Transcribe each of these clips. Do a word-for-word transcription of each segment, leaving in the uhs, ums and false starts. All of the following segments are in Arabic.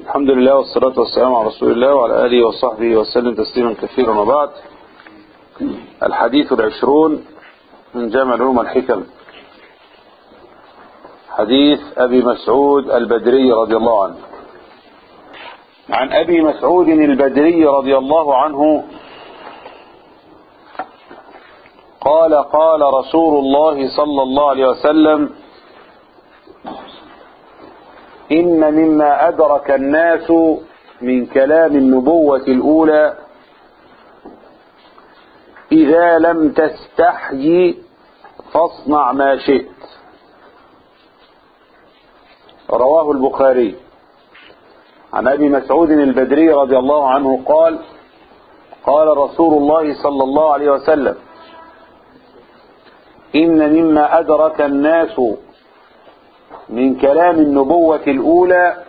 الحمد لله والصلاة والسلام على رسول الله وعلى آله وصحبه وسلم تسليما كثيرا. وبعد، الحديث العشرون من جامع العلوم والحكم، حديث أبي مسعود البدري رضي الله عنه. عن أبي مسعود البدري رضي الله عنه قال قال رسول الله صلى الله عليه وسلم: إن مما أدرك الناس من كلام النبوة الأولى إذا لم تستحي فاصنع ما شئت. رواه البخاري. عن أبي مسعود البدري رضي الله عنه قال قال رسول الله صلى الله عليه وسلم: إن مما أدرك الناس من كلام النبوة الأولى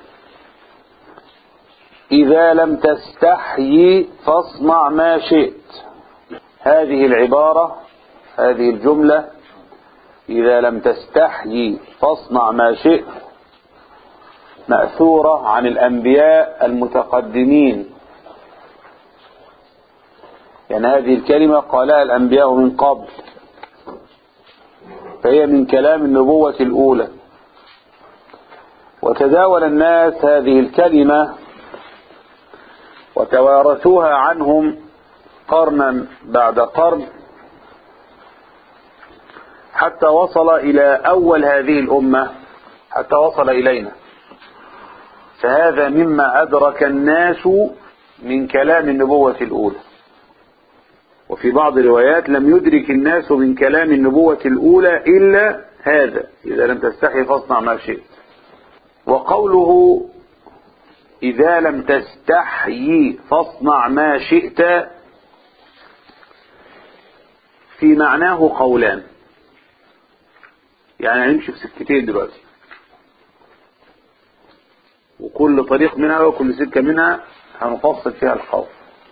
إذا لم تستحي فاصنع ما شئت. هذه العبارة، هذه الجملة، إذا لم تستحي فاصنع ما شئت، مأثورة عن الأنبياء المتقدمين. يعني هذه الكلمة قالها الأنبياء من قبل، فهي من كلام النبوة الأولى. وتداول الناس هذه الكلمة وتوارثوها عنهم قرنا بعد قرن حتى وصل إلى أول هذه الأمة، حتى وصل إلينا. فهذا مما أدرك الناس من كلام النبوة الأولى. وفي بعض الروايات: لم يدرك الناس من كلام النبوة الأولى إلا هذا، إذا لم تستحي فاصنع ما شئت. وقوله إذا لم تستحي فاصنع ما شئت في معناه قولان. يعني هنمشي في سكتين دلوقتي، وكل طريق منها وكل سكة منها هنفصل فيها القول.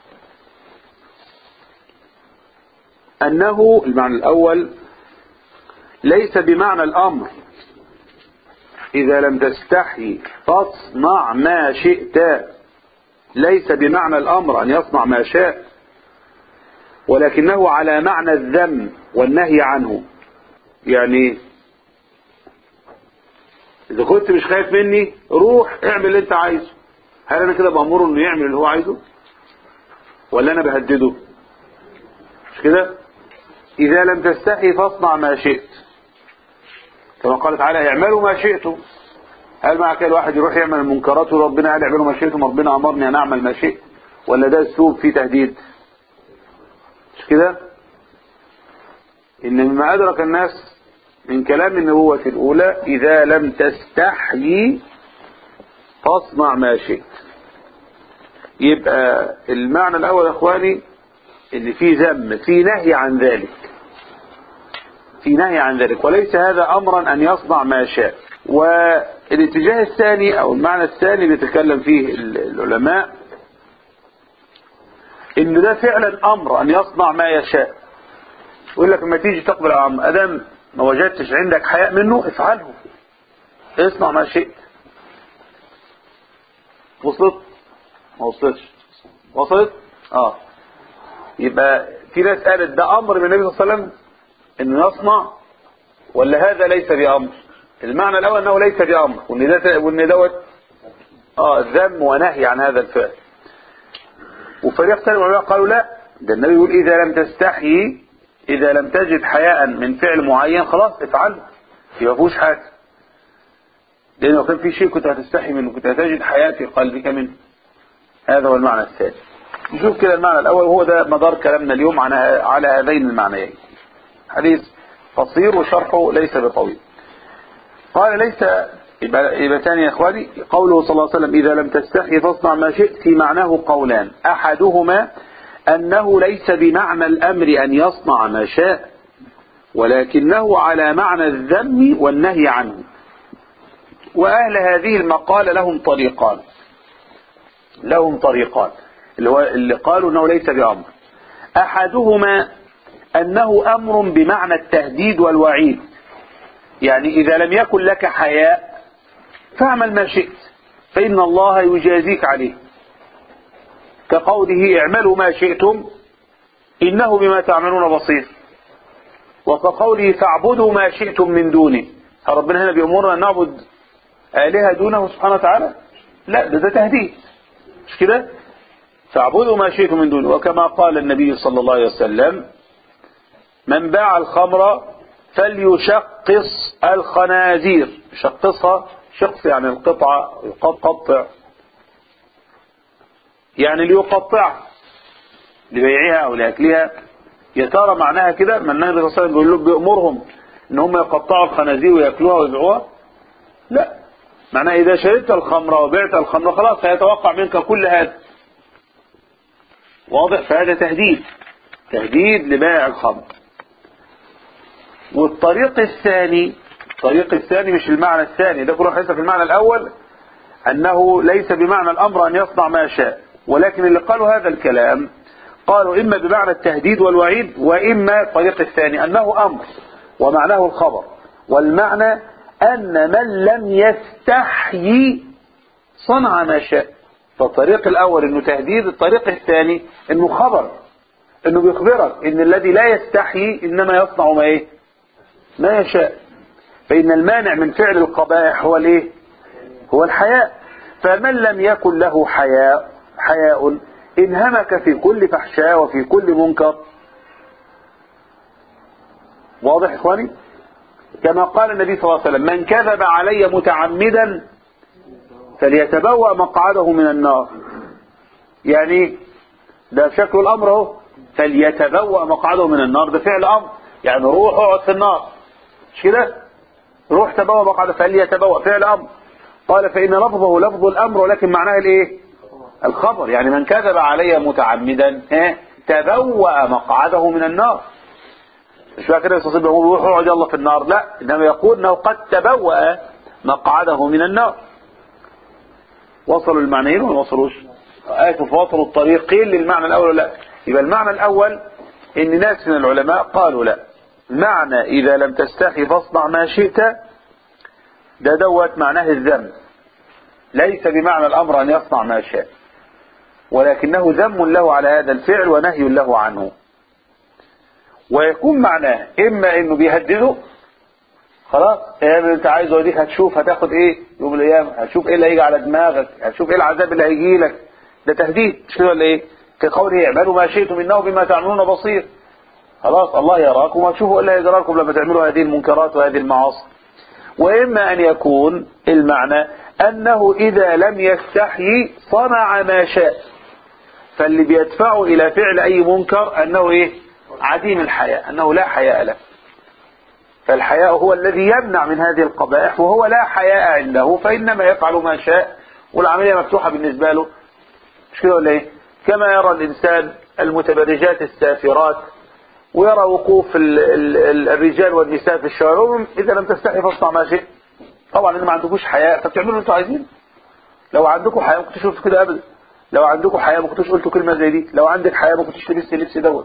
أنه المعنى الأول ليس بمعنى الأمر إذا لم تستحي فاصنع ما شئت، ليس بمعنى الأمر أن يصنع ما شاء، ولكنه على معنى الذم والنهي عنه. يعني إذا كنت مش خايف مني روح اعمل اللي انت عايزه. هل أنا كده بأمره إنه يعمل اللي هو عايزه، ولا أنا بهدده؟ مش كده؟ إذا لم تستحي فاصنع ما شئت، كما قال تعالى: اعملوا ما شئتم. هل مع كده الواحد يروح يعمل المنكرات وربنا قال اعملوا ما شئتم، ربنا أمرني أن أعمل ما شئت؟ ولا ده السوب فيه تهديد؟ مش كده؟ إن مما أدرك الناس من كلام النبوة الأولى إذا لم تستحي فاصنع ما شئت. يبقى المعنى الأول يا إخواني إن في ذم، في نهي عن ذلك، في نهي عن ذلك، وليس هذا أمرا أن يصنع ما شاء. والاتجاه الثاني أو المعنى الثاني اللي تكلم فيه العلماء إن ده فعلا أمر أن يصنع ما يشاء. يقول لك لما تيجي تقبل الأمر أدام ما وجدتش عندك حياء منه افعله، اصنع ما شئت. وصلت؟ ما وصلتش؟ وصلت؟ اه. يبقى في ناس قالت ده أمر من النبي صلى الله عليه وسلم انه يصنع، ولا هذا ليس بأمر. المعنى الاول انه ليس بأمر، وان ده وان دوت اه ذم ونهي عن هذا الفعل. وفريق ثاني من العلماء قالوا لا، ده النبي يقول اذا لم تستحي، اذا لم تجد حياء من فعل معين خلاص افعله، يبقى فيهوش حاجه. لان لو كان في شيء كنت هتستحي منه كنت هتجد حياء في قلبك منه. هذا هو المعنى الثاني. نشوف كده المعنى الاول، وهو ده مدار كلامنا اليوم عن على هذين المعنيين. حديث قصير وشرحه ليس بطويل. قال ليس، يبقى, يبقى ثاني يا اخواني قوله صلى الله عليه وسلم إذا لم تستحي فاصنع ما شئت في معناه قولان: أحدهما أنه ليس بمعنى الأمر أن يصنع ما شاء، ولكنه على معنى الذم والنهي عنه. وأهل هذه المقالة لهم طريقان، لهم طريقان اللي, هو اللي قالوا أنه ليس بأمر. أحدهما أنه أمر بمعنى التهديد والوعيد، يعني إذا لم يكن لك حياء فاعمل ما شئت، فإن الله يجازيك عليه، كقوله اعملوا ما شئتم إنه بما تعملون بصير، وكقوله فاعبدوا ما شئتم من دونه. ربنا هنا بيأمرنا أن نعبد آلهة دونه سبحانه وتعالى؟ لا، ده, ده تهديد، مش كده؟ فاعبدوا ما شئتم من دونه. وكما قال النبي صلى الله عليه وسلم من باع الخمر فليشقص الخنازير. شقصها، شقص يعني القطعة، يقطع يعني ليقطعها لبيعها أو لأكلها. يا ترى معناها كده؟ من النبي صلى الله عليه وسلم بيقول لهم بيأمرهم ان هم يقطعوا الخنازير ويأكلوها ويبيعوها؟ لا، معناها إذا شربت الخمر وبعت الخمر خلاص سيتوقع منك كل هذا. واضح؟ فهذا تهديد، تهديد لبائع الخمر. والطريق الثاني، الطريق الثاني مش المعنى الثاني ده كله، حيث في المعنى الأول أنه ليس بمعنى الأمر أن يصنع ما شاء، ولكن اللي قالوا هذا الكلام قالوا إما بمعنى التهديد والوعيد، وإما الطريق الثاني أنه أمر ومعناه الخبر، والمعنى أن من لم يستحيي صنع ما شاء. فالطريق الأول إنه تهديد، الطريق الثاني إنه خبر، إنه بيخبرك إن الذي لا يستحيي إنما يصنع ما إيه؟ ما يشاء. فإن المانع من فعل القبائح هو الإيه؟ هو الحياء. فمن لم يكن له حياء حياء انهمك في كل فحشاء وفي كل منكر. واضح إخواني؟ كما قال النبي صلى الله عليه وسلم من كذب علي متعمدا فليتبوأ مقعده من النار. يعني ده شكل الأمر اهو، فليتبوأ مقعده من النار، ده فعل أمر، يعني روح اقعد في النار، مش كده؟ روح تبوأ مقعده، فليتبوأ فعل أمر. قال فإن لفظه لفظ الأمر ولكن معناه الإيه؟ الخبر. يعني من كذب علي متعمدا ها تبوأ مقعده من النار. مش بقى كده يستصيب يقول روح اقعد يلا في النار، لا، إنما يقول أنه قد تبوأ مقعده من النار. وصلوا المعنيين ولا وصلوش؟ آسف، وصلوا الطريقين للمعنى الأول لا. يبقى المعنى الأول إن ناس من العلماء قالوا لا، معنى إذا لم تستحي فاصنع ما شئت ده دوت معناه الذم، ليس بمعنى الأمر أن يصنع ما شاء، ولكنه ذم له على هذا الفعل ونهي له عنه. ويكون معناه إما إنه بيهدده، خلاص ايه انت عايزه وديك هتشوف هتاخد ايه يوم القيامه، هتشوف ايه اللي هيجي على دماغك، هتشوف ايه العذاب اللي هيجي لك، ده تهديد، مش كده ولا ايه؟ كقوله اعملوا ما شئتم انه بما تعملون بصير. خلاص الله يراكم وتشوفوا الا يدراكم لما تعملوا هذه المنكرات وهذه المعاصي. واما ان يكون المعنى انه اذا لم يستحي صنع ما شاء، فاللي بيدفعه الى فعل اي منكر انه ايه؟ عديم الحياء، انه لا حياء له. فالحياء هو الذي يمنع من هذه القبائح، وهو لا حياء عنده فإنما يفعل ما شاء والعملية مفتوحة بالنسبة له، مش كده ولا ايه؟ كما يرى الإنسان المتبرجات السافرات ويرى وقوف ال ال ال الرجال والنساء في الشوارع، إذا لم تستحي فاصنع ما شئت. طبعا إن ما عندكوش حياء فبتعملوا اللي انتوا عايزين. لو عندكم حياء ما كنتوش قلتوا كده أبدا، لو عندكم حياء ما كنتوش قلتوا كلمة زي دي، لو عندك حياء ما كنتوش لبست اللبس دوت.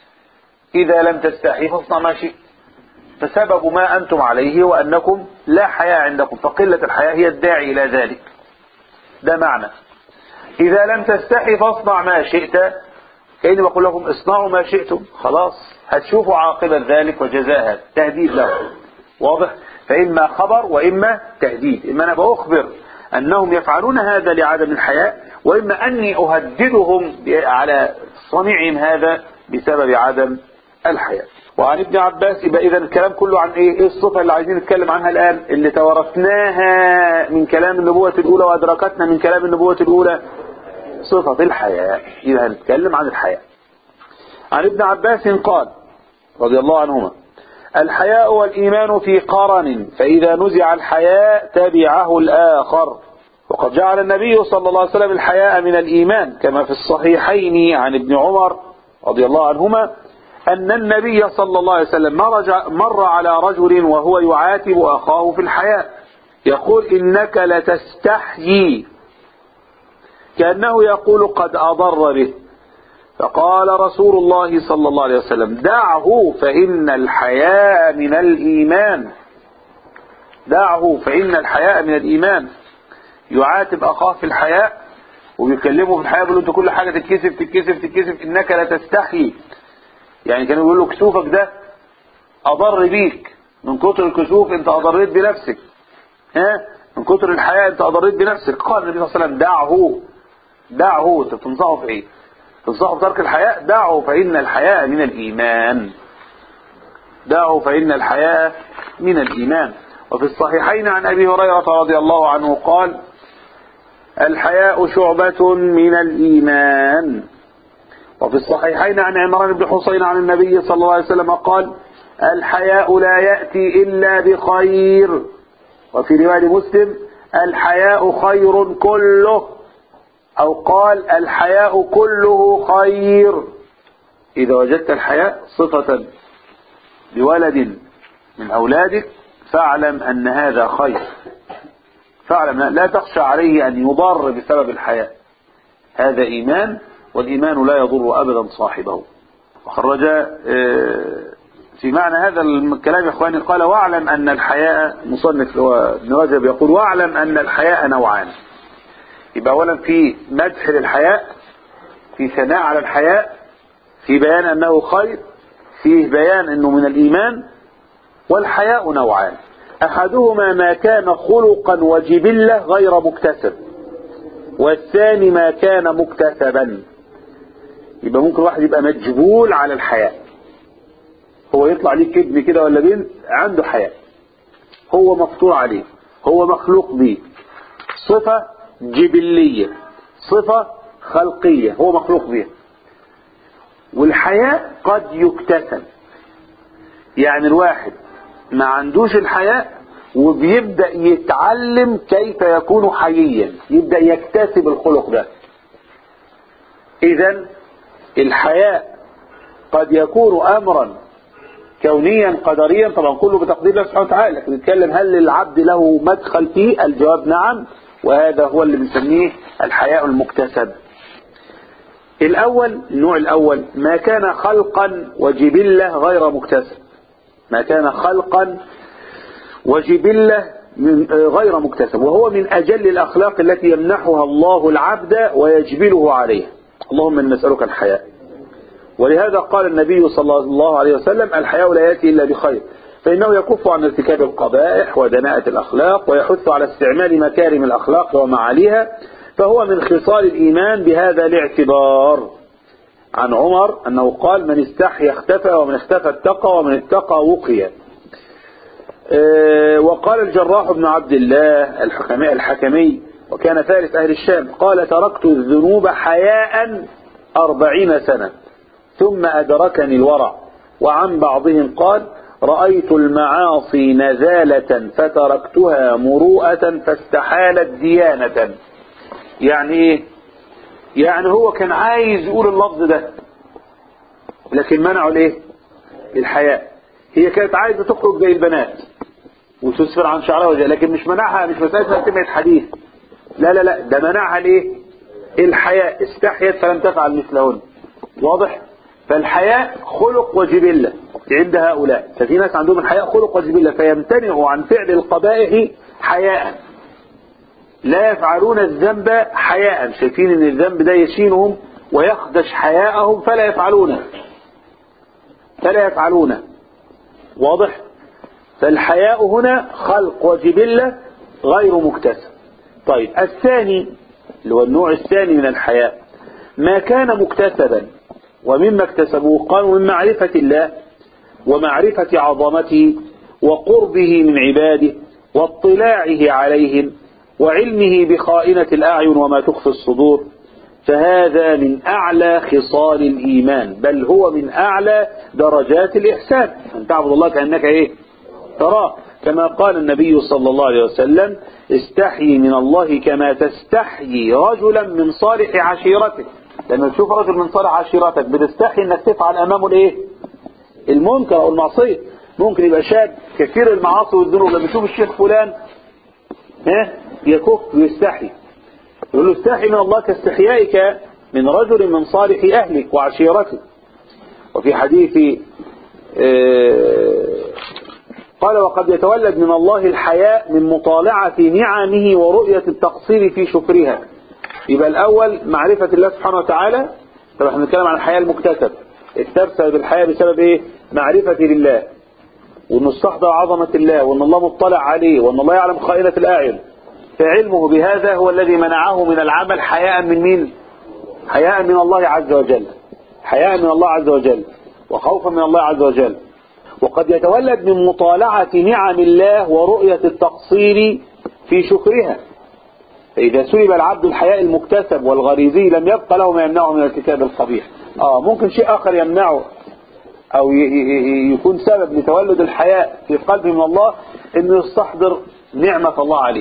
إذا لم تستحي فاصنع ما شئت، فسبب ما أنتم عليه وأنكم لا حياء عندكم، فقلة الحياء هي الداعي إلى ذلك. ده معنى إذا لم تستحي فاصنع ما شئت، كأني بقول لكم اصنعوا ما شئتم، خلاص هتشوفوا عاقبة ذلك وجزاء، تهديد له. واضح؟ فإما خبر وإما تهديد، إما أنا بأخبر أنهم يفعلون هذا لعدم الحياء، وإما أني أهددهم على صنيعهم هذا بسبب عدم الحياء. وعن ابن عباس، يبقى إذا الكلام كله عن إيه؟ إيه الصفة اللي عايزين نتكلم عنها الآن، اللي توارثناها من كلام النبوة الأولى وأدركتنا من كلام النبوة الأولى؟ صفة الحياء. إذا هنتكلم عن الحياء. عن ابن عباس قال رضي الله عنهما الحياء والإيمان في قرن، فإذا نزع الحياء تبعه الآخر. وقد جعل النبي صلى الله عليه وسلم الحياء من الإيمان، كما في الصحيحين عن ابن عمر رضي الله عنهما أن النبي صلى الله عليه وسلم مر على رجل وهو يعاتب أخاه في الحياء يقول إنك لتستحيي، كأنه يقول قد أضر به، فقال رسول الله صلى الله عليه وسلم دعه فإن الحياء من الإيمان، دعه فإن الحياء من الإيمان. يعاتب أخاه في الحياء وبيكلمه في الحياء بيقول له انت كل حاجة تتكسف تتكسف تتكسف إنك لا تستحي. يعني كانوا بيقول له كسوفك ده أضر بيك، من كتر الكسوف انت أضريت بنفسك، ها من كتر الحياء انت أضريت بنفسك. قال النبي صلى الله عليه وسلم دعه دعه. تنصحه في ايه؟ تنصحه بترك الحياء؟ دعه فإن الحياء من الإيمان. دعه فإن الحياء من الإيمان. وفي الصحيحين عن أبي هريرة رضي الله عنه قال الحياء شعبة من الإيمان. وفي الصحيحين عن عمران بن حسين عن النبي صلى الله عليه وسلم قال الحياء لا يأتي إلا بخير. وفي رواية مسلم الحياء خير كله، أو قال الحياء كله خير. إذا وجدت الحياء صفة بولد من أولادك فاعلم أن هذا خير، فاعلم لا تخشى عليه أن يضر بسبب الحياء. هذا إيمان، والإيمان لا يضر أبدا صاحبه. وخرج في معنى هذا الكلام يا إخواني قال واعلم أن الحياء، مصنف ابن رجب يقول واعلم أن الحياء نوعان. يبقى أولا في مدح للحياء، في ثناء على الحياء، في بيان أنه خير، فيه بيان أنه من الإيمان. والحياء نوعان، أحدهما ما كان خلقا وجبلة غير مكتسب، والثاني ما كان مكتسبا. يبقى ممكن واحد يبقى مجبول على الحياء، هو يطلع ليه ابن كده ولا بنت عنده حياء، هو مفطور عليه، هو مخلوق به، صفة جبلية، صفة خلقية هو مخلوق بها. والحياء قد يكتسب، يعني الواحد ما عندوش الحياء وبيبدأ يتعلم كيف يكون حييا، يبدأ يكتسب الخلق ده. إذن الحياء قد يكون أمرا كونيا قدريا، طبعا كله بتقدير الله سبحانه وتعالى، لكن نتكلم هل للعبد له مدخل فيه؟ الجواب نعم، وهذا هو اللي بنسميه الحياء المكتسب. الأول، النوع الأول ما كان خلقا وجبلة غير مكتسب، ما كان خلقا وجبلة غير مكتسب، وهو من أجل الأخلاق التي يمنحها الله العبد ويجبله عليه. اللهم إن نسألك الحياء. ولهذا قال النبي صلى الله عليه وسلم الحياء لا يأتي إلا بخير، فإنه يكف عن ارتكاب القبائح ودناءة الأخلاق، ويحث على استعمال مكارم الأخلاق ومعاليها، فهو من خصال الإيمان بهذا الاعتبار. عن عمر أنه قال من استحي اختفى، ومن اختفى اتقى، ومن اتقى وقي. أه وقال الجراح بن عبد الله الحكمي, الحكمي وكان فارس أهل الشام قال تركت الذنوب حياء أربعين سنة ثم أدركني الورع. وعن بعضهم قال رأيت المعاصي نزالة فتركتها مروءة فاستحالت ديانة. يعني ايه؟ يعني هو كان عايز يقول اللفظ ده لكن منعه ليه؟ الحياء. هي كانت عايزة تخرج زي البنات وتسفر عن شعرها وجهها، لكن مش منعها، مش مسألة سمعت حديث، لا لا لا، ده منعها ليه؟ الحياء. استحيت فلم تفعل مثلهن. واضح؟ فالحياء خلق وجبلة عند هؤلاء، ففي ناس عندهم الحياء خلق وجبلة فيمتنعوا عن فعل القبائح حياء، لا يفعلون الذنب حياء، شايفين ان الذنب ده يشينهم ويخدش حياءهم فلا يفعلونه فلا يفعلونه واضح؟ فالحياء هنا خلق وجبلة غير مكتسب. طيب الثاني اللي هو النوع الثاني من الحياء ما كان مكتسبا، ومما اكتسبوه قالوا من معرفة الله ومعرفة عظمته وقربه من عباده واطلاعه عليهم وعلمه بخائنة الأعين وما تخفي الصدور، فهذا من أعلى خصال الإيمان، بل هو من أعلى درجات الإحسان، أن تعبد الله كأنك إيه؟ تراه، كما قال النبي صلى الله عليه وسلم استحيي من الله كما تستحيي رجلا من صالح عشيرتك. لما تشوف رجل من صالح عشيرتك بتستحي انك تفعل امامه الايه؟ المنكر او المعصيه. ممكن يبقى شاب كثير المعاصي والذنوب، لما يشوف الشيخ فلان ها يكف ويستحي، يقول له استحي من الله كاستحيائك من رجل من صالح اهلك وعشيرتك. وفي حديث قال وقد يتولد من الله الحياء من مطالعة نعمه ورؤية التقصير في شكرها. يبقى الأول معرفة الله سبحانه وتعالى. طب احنا بنتكلم عن الحياء المكتسب. اكتسب الحياء بسبب ايه؟ معرفة لله، وانه استحضر عظمة الله، وان الله مطلع عليه، وان الله يعلم خائنة الأعين، فعلمه بهذا هو الذي منعه من العمل حياء من مين؟ حياء من الله عز وجل، حياء من الله عز وجل وخوفا من الله عز وجل. وقد يتولد من مطالعة نعم الله ورؤية التقصير في شكرها. فإذا سلب العبد الحياء المكتسب والغريزي لم يبقى له ما يمنعه من ارتكاب القبيح. آه ممكن شيء آخر يمنعه أو يكون سبب لتولد الحياء في قلبه من الله، إنه يستحضر نعمة الله عليه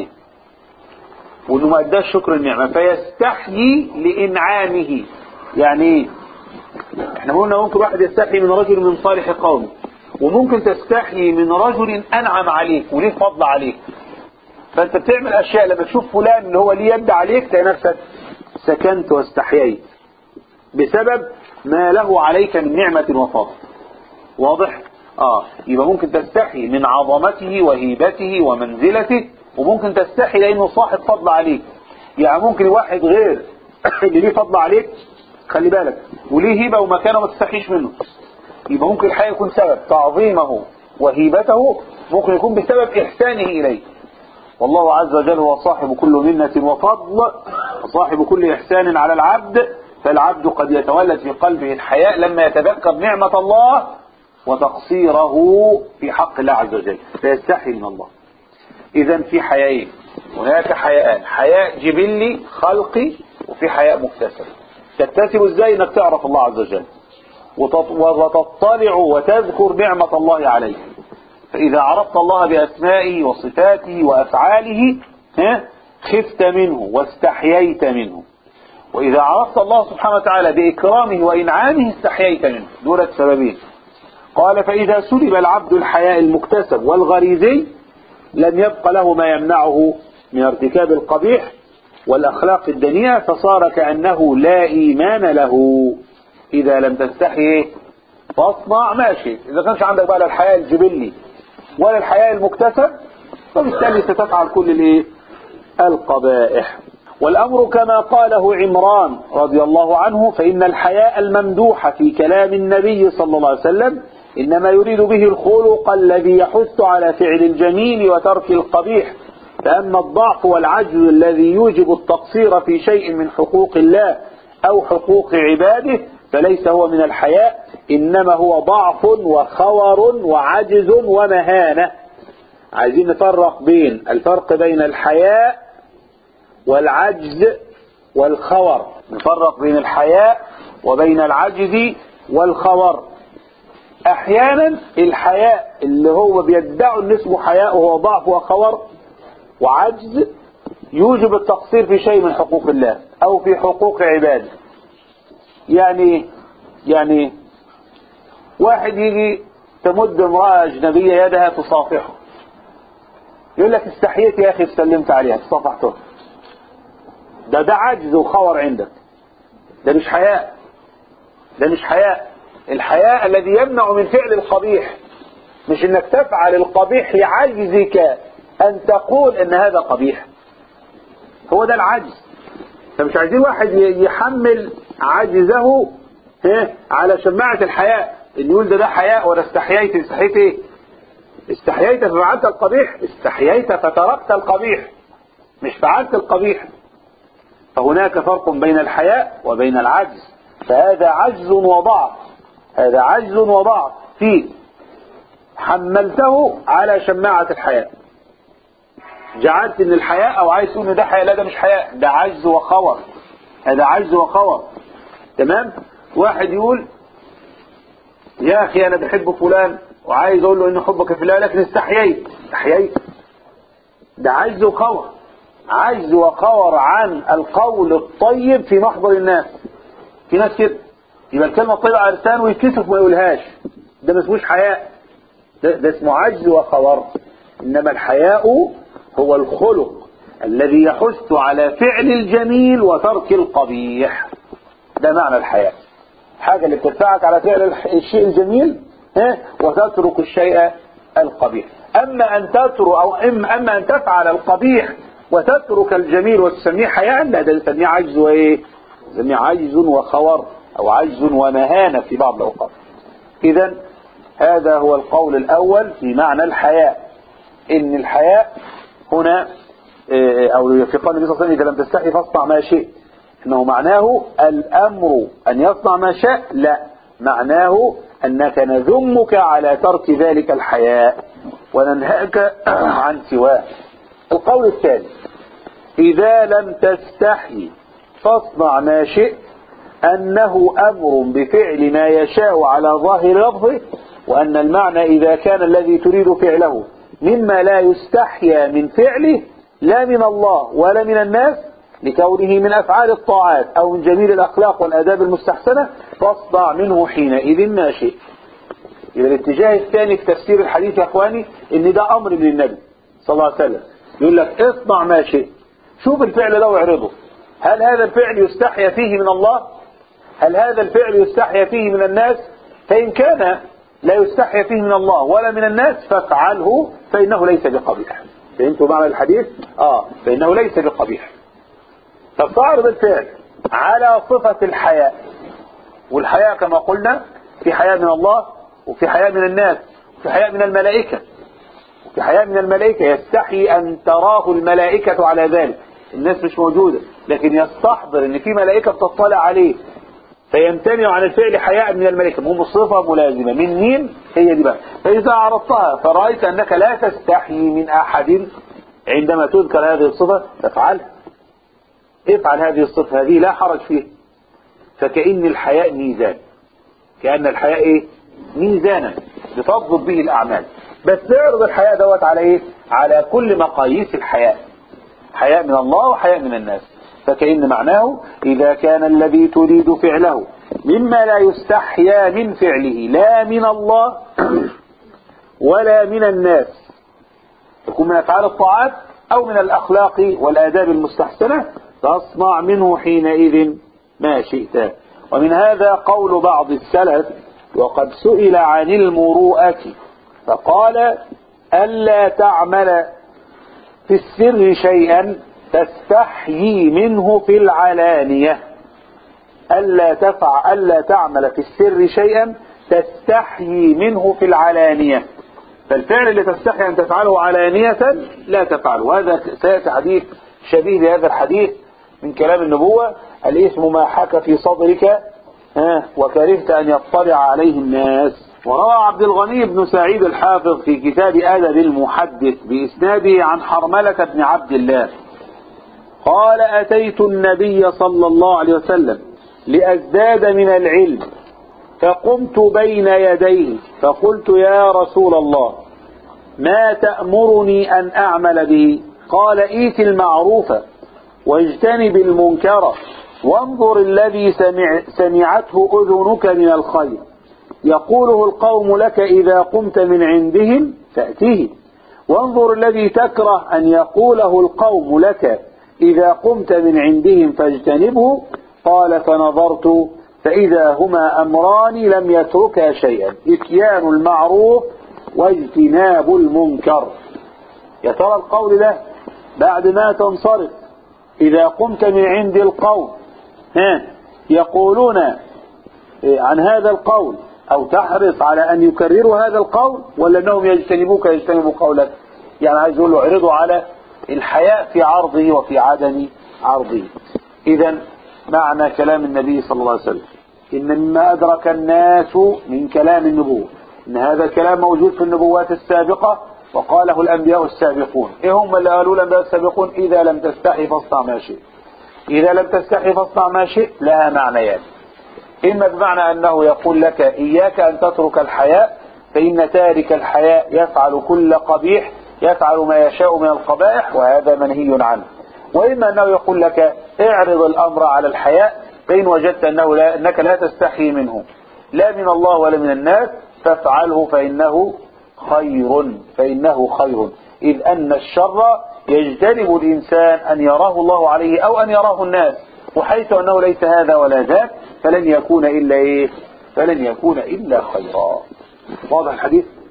وإنه ما أداش شكر النعمة فيستحيي لإنعامه. يعني إيه؟ إحنا قلنا ممكن واحد يستحيي من رجل من صالح قومه، وممكن تستحيي من رجل أنعم عليك وليه فضل عليك. فأنت بتعمل أشياء لما تشوف فلان اللي هو ليه يد عليك تلاقي نفسك سكنت واستحييت بسبب ما له عليك من نعمة وفضل. واضح؟ آه يبقى ممكن تستحي من عظمته وهيبته ومنزلته، وممكن تستحي لأنه صاحب فضل عليك. يعني ممكن واحد غير اللي ليه فضل عليك خلي بالك وليه هيبة ومكانه ما تستحيش منه، يبقى ممكن الحقيقة يكون سبب تعظيمه وهيبته، ممكن يكون بسبب إحسانه إليه. والله عز وجل هو صاحب كل منة وفضل وصاحب كل إحسان على العبد. فالعبد قد يتولد في قلبه الحياء لما يتذكر نعمة الله وتقصيره في حق الله عز وجل فيستحي من الله. إذن في حياءين، هناك حياءان، حياء جبلي خلقي وفي حياء مكتسب. تكتسب ازاي؟ انك تعرف الله عز وجل وتطلع وتذكر نعمة الله عليك. فإذا عرفت الله بأسمائه وصفاته وأفعاله خفت منه واستحييت منه، وإذا عرفت الله سبحانه وتعالى بإكرامه وإنعامه استحييت منه. دولة سببين. قال فإذا سلب العبد الحياء المكتسب والغريزي لم يبق له ما يمنعه من ارتكاب القبيح والأخلاق الدنيئة، فصار كأنه لا إيمان له. إذا لم تستحي فاصنع ما شئت. إذا كانش عندك بقى الحياء الجبلي ولا الحياء المكتسب فبالتالي ستفعل كل الايه القبائح. والأمر كما قاله عمران رضي الله عنه، فإن الحياء الممدوح في كلام النبي صلى الله عليه وسلم إنما يريد به الخلق الذي يحث على فعل الجميل وترك القبيح. فأما الضعف والعجز الذي يوجب التقصير في شيء من حقوق الله أو حقوق عباده فليس هو من الحياء، إنما هو ضعف وخور وعجز ومهانة. عايزين نفرق بين الفرق بين الحياء والعجز والخور، نفرق بين الحياء وبين العجز والخور. احيانا الحياء اللي هو بيدعوا ان اسمه حياء وهو ضعف وخور وعجز يوجب التقصير في شيء من حقوق الله او في حقوق عباده. يعني يعني واحد يجي تمد امرأة اجنبية يدها تصافحه، يقول لك استحييت يا اخي سلمت عليها تصافحته. ده ده عجز وخور عندك، ده مش حياء، ده مش حياء. الحياء الذي يمنع من فعل القبيح، مش انك تفعل القبيح لعجزك ان تقول ان هذا قبيح، هو ده العجز. فمش عايزين واحد يحمل عجزه على شماعة الحياء، اللي يقول ده ده حياء ولا استحييت. استحييت ايه؟ استحييت ففعلت القبيح؟ استحييت فتركت القبيح مش فعلت القبيح. فهناك فرق بين الحياء وبين العجز، فهذا عجز وضعف، هذا عجز وضعف فيه حملته على شماعة الحياء، جعلت ان الحياء او عايز تقول ان ده حياء، لا ده مش حياء، ده عجز وخور، هذا عجز وخور. تمام. واحد يقول يا اخي انا بحب فلان وعايز اقول له ان حبك في الله لكن استحييت، استحييت ده عجز وخور، عجز وخور عن القول الطيب في محضر الناس. في ناس كده يبقى الكلمة الطيبة على لسانه ويتكسف ما يقولهاش، ده ما اسموش حياء، ده, ده اسمه عجز وخور. انما الحياء هو الخلق الذي يحث على فعل الجميل وترك القبيح، ده معنى الحياء. حاجة اللي بتدفعك على فعل الشيء الجميل ها وتترك الشيء القبيح. أما أن تترك أو أما أن تفعل القبيح وتترك الجميل وتسميه حياء، لا، ده نسميه عجز وإيه؟ نسميه عجز وخور أو عجز ومهانة في بعض الأوقات. إذا هذا هو القول الأول في معنى الحياء، إن الحياء هنا أو في قول النبي صلى الله عليه وسلم: إذا لم تستحي فاصنع ما شئت، إنه معناه الأمر أن يصنع ما شاء؟ لا، معناه أنك نذمك على ترك ذلك الحياء وننهاك عن سواه. القول الثاني: إذا لم تستحي فاصنع ما شئت، أنه أمر بفعل ما يشاء على ظاهر لفظه، وأن المعنى إذا كان الذي تريد فعله مما لا يستحيا من فعله لا من الله ولا من الناس لكونه من أفعال الطاعات أو من جميل الأخلاق والآداب المستحسنة، فاصنع منه حينئذ ما شئت. إذا الاتجاه الثاني في تفسير الحديث يا أخواني إن ده أمر من النبي صلى الله عليه وسلم، يقول لك اصنع ما شئت، شوف الفعل لو اعرضه، هل هذا الفعل يستحيا فيه من الله؟ هل هذا الفعل يستحيا فيه من الناس؟ فإن كان لا يستحيا فيه من الله ولا من الناس فافعله فإنه ليس بقبيح. فهمتوا معنى الحديث؟ آه فإنه ليس بقبيح. فتعرض الفعل على صفة الحياء، والحياء كما قلنا في حياء من الله وفي حياء من الناس وفي حياء من الملائكة، وفي حياء من الملائكة يستحي أن تراه الملائكة على ذلك، الناس مش موجودة لكن يستحضر ان في ملائكة بتطلع عليه فيمتنع عن الفعل حياء من الملائكة، هم صفة ملازمة من مين؟ هي دي بقى. فإذا عرضتها فرأيت أنك لا تستحي من أحد عندما تذكر هذه الصفة فافعلها، افعل هذه الصفة، هذه لا حرج فيها. فكأن الحياء ميزان، كأن الحياء ايه؟ ميزانا بتضبط به الأعمال، بس اعرض الحياء دوت على ايه؟ على كل مقاييس الحياء، حياء من الله وحياء من الناس. فكأن معناه إذا كان الذي تريد فعله مما لا يستحيا من فعله لا من الله ولا من الناس، يكون من أفعال الطاعات أو من الأخلاق والآداب المستحسنة، فاصنع منه حينئذ ما شئت. ومن هذا قول بعض السلف: وقد سئل عن المروءة فقال: ألا تعمل في السر شيئا تستحيي منه في العلانية. ألا تفع ألا تعمل في السر شيئا تستحيي منه في العلانية، فالفعل اللي تستحي أن تفعله علانية لا تفعله. هذا سيأتي حديث شبيه بهذا الحديث من كلام النبوة: الإثم ما حك في صدرك وكرهت أن يطلع عليه الناس. وروى عبد الغني بن سعيد الحافظ في كتاب أدب المحدث بإسناده عن حرملة بن عبد الله قال: أتيت النبي صلى الله عليه وسلم لأزداد من العلم، فقمت بين يديه فقلت: يا رسول الله، ما تأمرني أن أعمل به؟ قال: إيت المعروف واجتنب المنكر، وانظر الذي سمع سمعته أذنك من الخير، يقوله القوم لك إذا قمت من عندهم فأتيه، وانظر الذي تكره أن يقوله القوم لك إذا قمت من عندهم فاجتنبه. قال: فنظرت فإذا هما أمران لم يتركا شيئا: إتيان المعروف واجتناب المنكر. يا ترى القول ده بعد ما تنصرف إذا قمت من عند القوم ها يقولون عن هذا القول أو تحرص على أن يكرروا هذا القول، ولا أنهم يجتنبوك يجتنبوا قولك؟ يعني عايز يقول له اعرضوا على الحياء في عرضه وفي عدم عرضه. إذا معنى كلام النبي صلى الله عليه وسلم إن مما أدرك الناس من كلام النبوة إن هذا الكلام موجود في النبوات السابقة وقاله الأنبياء السابقون. إيه هم اللي قالوا الأنبياء السابقون؟ إذا لم تستحي فاصنع ما شئت. إذا لم تستحي فاصنع ما شئت لها معنيان: إما بمعنى أنه يقول لك إياك أن تترك الحياء فإن تارك الحياء يفعل كل قبيح، يفعل ما يشاء من القبائح وهذا منهي عنه. وإما أنه يقول لك اعرض الأمر على الحياء فإن وجدت أنه لا أنك لا تستحي منه لا من الله ولا من الناس فافعله فإنه خير فإنه خير إذ أن الشر يجتنب الإنسان أن يراه الله عليه أو أن يراه الناس، وحيث أنه ليس هذا ولا ذاك فلن يكون إلا إيه؟ فلن يكون إلا خيرا. واضح الحديث؟